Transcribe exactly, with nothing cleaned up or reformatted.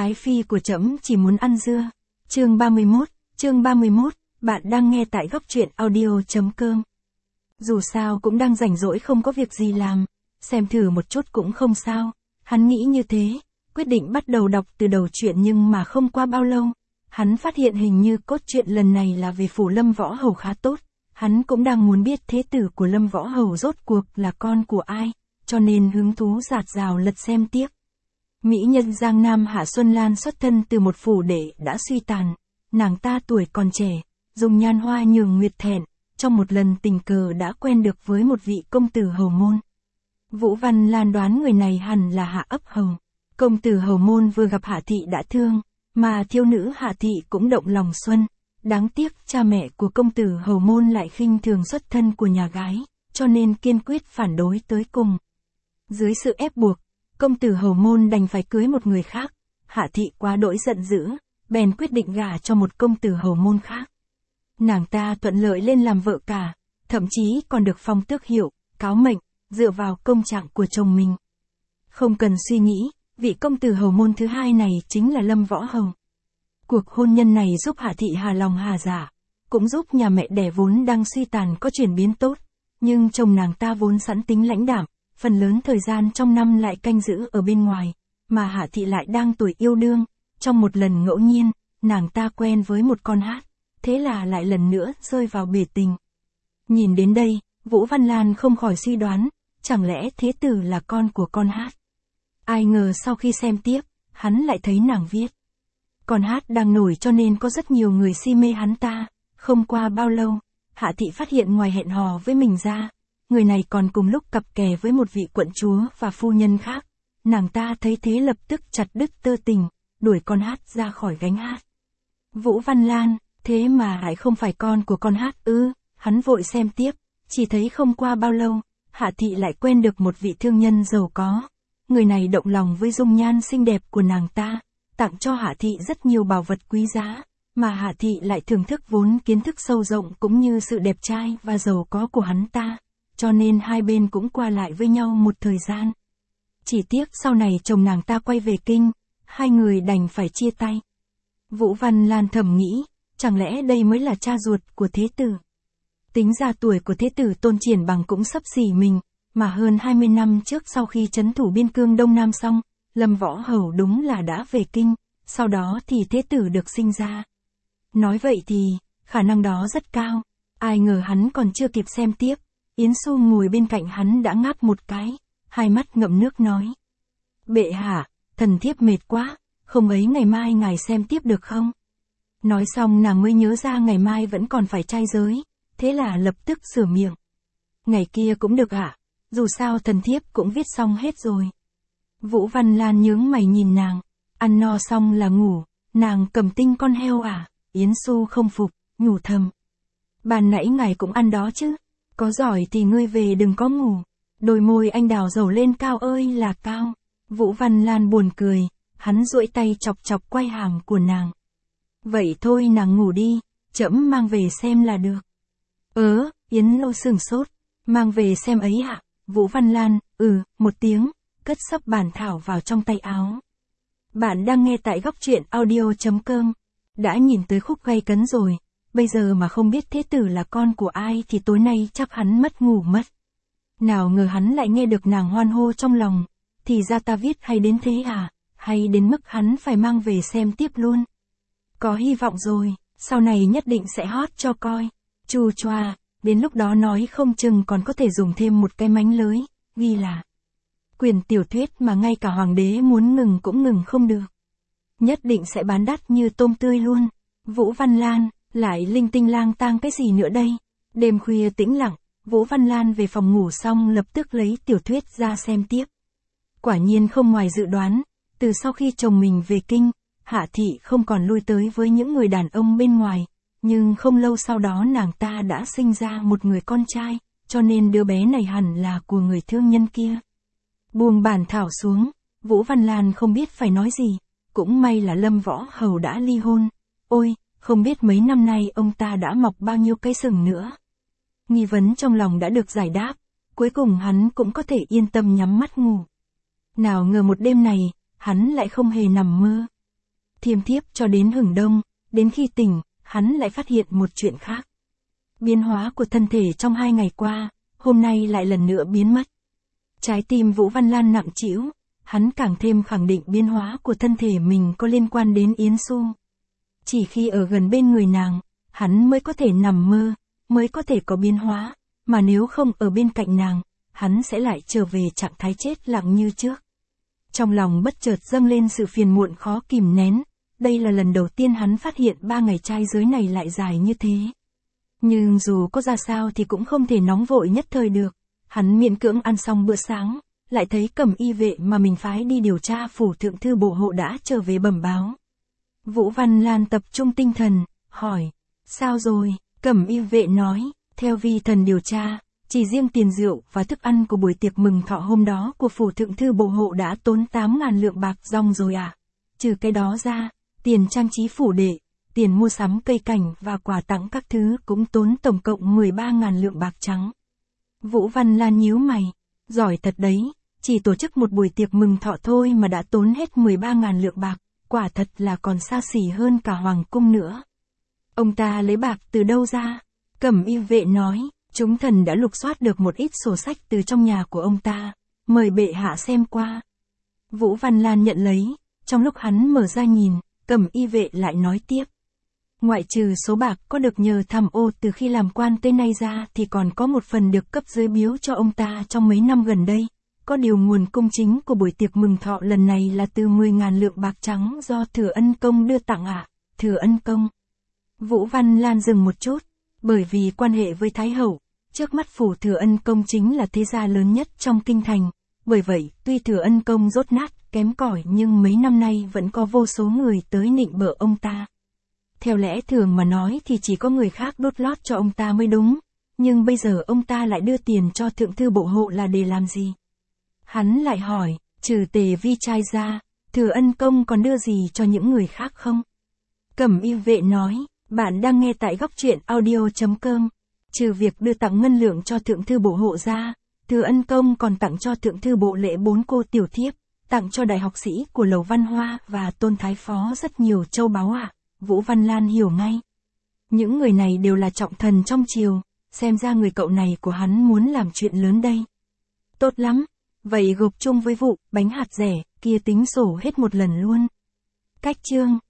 Ái phi của trẫm chỉ muốn ăn dưa. Chương ba mươi mốt, chương ba mươi mốt, bạn đang nghe tại góc truyện audio chấm com. Dù sao cũng đang rảnh rỗi không có việc gì làm, xem thử một chút cũng không sao. Hắn nghĩ như thế, quyết định bắt đầu đọc từ đầu truyện, nhưng mà không qua bao lâu, hắn phát hiện hình như cốt truyện lần này là về phủ Lâm Võ Hầu khá tốt. Hắn cũng đang muốn biết thế tử của Lâm Võ Hầu rốt cuộc là con của ai, cho nên hứng thú dạt dào lật xem tiếp. Mỹ nhân Giang Nam Hạ Xuân Lan xuất thân từ một phủ đệ đã suy tàn, nàng ta tuổi còn trẻ, dùng nhan hoa nhường nguyệt thẹn, trong một lần tình cờ đã quen được với một vị công tử hầu môn. Vũ Văn Lan đoán người này hẳn là Hạ ấp hầu. Công tử hầu môn vừa gặp Hạ thị đã thương, mà thiếu nữ Hạ thị cũng động lòng xuân. Đáng tiếc cha mẹ của công tử hầu môn lại khinh thường xuất thân của nhà gái, cho nên kiên quyết phản đối tới cùng. Dưới sự ép buộc, công tử hầu môn đành phải cưới một người khác. Hạ thị quá đỗi giận dữ, bèn quyết định gả cho một công tử hầu môn khác. Nàng ta thuận lợi lên làm vợ cả, thậm chí còn được phong tước hiệu, cáo mệnh, dựa vào công trạng của chồng mình. Không cần suy nghĩ, vị công tử hầu môn thứ hai này chính là Lâm Võ Hầu. Cuộc hôn nhân này giúp Hạ thị hà lòng hà dạ, cũng giúp nhà mẹ đẻ vốn đang suy tàn có chuyển biến tốt, nhưng chồng nàng ta vốn sẵn tính lãnh đạm, phần lớn thời gian trong năm lại canh giữ ở bên ngoài, mà Hạ thị lại đang tuổi yêu đương. Trong một lần ngẫu nhiên, nàng ta quen với một con hát, thế là lại lần nữa rơi vào bể tình. Nhìn đến đây, Vũ Văn Lan không khỏi suy đoán, chẳng lẽ thế tử là con của con hát? Ai ngờ sau khi xem tiếp, hắn lại thấy nàng viết. Con hát đang nổi cho nên có rất nhiều người si mê hắn ta. Không qua bao lâu, Hạ thị phát hiện ngoài hẹn hò với mình ra, người này còn cùng lúc cặp kè với một vị quận chúa và phu nhân khác. Nàng ta thấy thế lập tức chặt đứt tơ tình, đuổi con hát ra khỏi gánh hát. Vũ Văn Lan, thế mà lại không phải con của con hát ư? Hắn vội xem tiếp, chỉ thấy không qua bao lâu, Hạ thị lại quen được một vị thương nhân giàu có. Người này động lòng với dung nhan xinh đẹp của nàng ta, tặng cho Hạ thị rất nhiều bảo vật quý giá, mà Hạ thị lại thưởng thức vốn kiến thức sâu rộng cũng như sự đẹp trai và giàu có của hắn ta, cho nên hai bên cũng qua lại với nhau một thời gian. Chỉ tiếc sau này chồng nàng ta quay về kinh, hai người đành phải chia tay. Vũ Văn Lan thầm nghĩ, chẳng lẽ đây mới là cha ruột của thế tử? Tính ra tuổi của thế tử Tôn Triển Bằng cũng xấp xỉ mình, mà hơn hai mươi năm trước sau khi trấn thủ biên cương Đông Nam xong, Lâm Võ Hầu đúng là đã về kinh, sau đó thì thế tử được sinh ra. Nói vậy thì, khả năng đó rất cao, ai ngờ hắn còn chưa kịp xem tiếp, Yến Xu ngồi bên cạnh hắn đã ngáp một cái, hai mắt ngậm nước nói. Bệ hạ, thần thiếp mệt quá, không ấy ngày mai ngài xem tiếp được không? Nói xong nàng mới nhớ ra ngày mai vẫn còn phải trai giới, thế là lập tức sửa miệng. Ngày kia cũng được ạ, à? Dù sao thần thiếp cũng viết xong hết rồi. Vũ Văn Lan nhướng mày nhìn nàng, ăn no xong là ngủ, nàng cầm tinh con heo à? Yến Xu không phục, nhủ thầm. Ban nãy ngài cũng ăn đó chứ, có giỏi thì ngươi về đừng có ngủ. Đôi môi anh đào dầu lên cao ơi là cao. Vũ Văn Lan buồn cười, hắn duỗi tay chọc chọc quai hàm của nàng. Vậy thôi nàng ngủ đi, trẫm mang về xem là được. Ớ, Yến Lâu sửng sốt, mang về xem ấy ạ. Vũ Văn Lan, ừ, một tiếng, cất sấp bản thảo vào trong tay áo. Bạn đang nghe tại góc truyện audio chấm com. Đã nhìn tới khúc gay cấn rồi, bây giờ mà không biết thế tử là con của ai thì tối nay chắc hắn mất ngủ mất. Nào ngờ hắn lại nghe được nàng hoan hô trong lòng, thì ra ta viết hay đến thế à, hay đến mức hắn phải mang về xem tiếp luôn. Có hy vọng rồi, sau này nhất định sẽ hot cho coi. Chu choa, đến lúc đó nói không chừng còn có thể dùng thêm một cái mánh lới, ghi là quyển tiểu thuyết mà ngay cả hoàng đế muốn ngừng cũng ngừng không được. Nhất định sẽ bán đắt như tôm tươi luôn. Vũ Văn Lan, lại linh tinh lang tang cái gì nữa đây? Đêm khuya tĩnh lặng, Vũ Văn Lan về phòng ngủ xong lập tức lấy tiểu thuyết ra xem tiếp. Quả nhiên không ngoài dự đoán, từ sau khi chồng mình về kinh, Hạ thị không còn lui tới với những người đàn ông bên ngoài, nhưng không lâu sau đó nàng ta đã sinh ra một người con trai, cho nên đứa bé này hẳn là của người thương nhân kia. Buông bản thảo xuống, Vũ Văn Lan không biết phải nói gì, cũng may là Lâm Võ Hầu đã ly hôn. Ôi, không biết mấy năm nay ông ta đã mọc bao nhiêu cây sừng nữa. Nghi vấn trong lòng đã được giải đáp, cuối cùng hắn cũng có thể yên tâm nhắm mắt ngủ. Nào ngờ một đêm này, hắn lại không hề nằm mơ. thiêm thiếp cho đến hừng đông, đến khi tỉnh, hắn lại phát hiện một chuyện khác. Biến hóa của thân thể trong hai ngày qua, hôm nay lại lần nữa biến mất. Trái tim Vũ Văn Lan nặng trĩu, hắn càng thêm khẳng định biến hóa của thân thể mình có liên quan đến Yến Xu. Chỉ khi ở gần bên người nàng, hắn mới có thể nằm mơ, mới có thể có biến hóa, mà nếu không ở bên cạnh nàng, hắn sẽ lại trở về trạng thái chết lặng như trước. Trong lòng bất chợt dâng lên sự phiền muộn khó kìm nén, đây là lần đầu tiên hắn phát hiện ba ngày trai giới này lại dài như thế. Nhưng dù có ra sao thì cũng không thể nóng vội nhất thời được, hắn miễn cưỡng ăn xong bữa sáng, lại thấy Cẩm Y vệ mà mình phái đi điều tra phủ thượng thư bộ hộ đã trở về bẩm báo. Vũ Văn Lan tập trung tinh thần, hỏi, sao rồi? Cẩm Y vệ nói, theo vi thần điều tra, chỉ riêng tiền rượu và thức ăn của buổi tiệc mừng thọ hôm đó của phủ thượng thư bộ hộ đã tốn tám ngàn lượng bạc ròng rồi à? Trừ cái đó ra, tiền trang trí phủ đệ, tiền mua sắm cây cảnh và quà tặng các thứ cũng tốn tổng cộng mười ba ngàn lượng bạc trắng. Vũ Văn Lan nhíu mày, giỏi thật đấy, chỉ tổ chức một buổi tiệc mừng thọ thôi mà đã tốn hết mười ba ngàn lượng bạc, quả thật là còn xa xỉ hơn cả hoàng cung nữa. Ông ta lấy bạc từ đâu ra? Cẩm Y vệ nói, chúng thần đã lục soát được một ít sổ sách từ trong nhà của ông ta, mời bệ hạ xem qua. Vũ Văn Lan nhận lấy, trong lúc hắn mở ra nhìn, Cẩm Y vệ lại nói tiếp. Ngoại trừ số bạc có được nhờ tham ô từ khi làm quan tới nay ra thì còn có một phần được cấp dưới biếu cho ông ta trong mấy năm gần đây. Có điều nguồn cung chính của buổi tiệc mừng thọ lần này là từ mười ngàn lượng bạc trắng do Thừa Ân Công đưa tặng à? Thừa Ân Công. Vũ Văn Lan dừng một chút, bởi vì quan hệ với Thái Hậu, trước mắt phủ Thừa Ân Công chính là thế gia lớn nhất trong kinh thành. Bởi vậy, tuy Thừa Ân Công dốt nát, kém cỏi nhưng mấy năm nay vẫn có vô số người tới nịnh bợ ông ta. Theo lẽ thường mà nói thì chỉ có người khác đốt lót cho ông ta mới đúng, nhưng bây giờ ông ta lại đưa tiền cho thượng thư bộ hộ là để làm gì? Hắn lại hỏi, trừ Tề Vi trai ra, Thừa Ân Công còn đưa gì cho những người khác không? Cẩm Y vệ nói, bạn đang nghe tại góc truyện audio chấm com. Trừ việc đưa tặng ngân lượng cho thượng thư bộ hộ ra, Thừa Ân Công còn tặng cho thượng thư bộ lễ bốn cô tiểu thiếp, tặng cho đại học sĩ của Lầu Văn Hoa và Tôn Thái Phó rất nhiều châu báu à? Vũ Văn Lan hiểu ngay. Những người này đều là trọng thần trong triều, xem ra người cậu này của hắn muốn làm chuyện lớn đây. Tốt lắm, vậy gộp chung với vụ bánh hạt rẻ kia tính sổ hết một lần luôn. Cách chương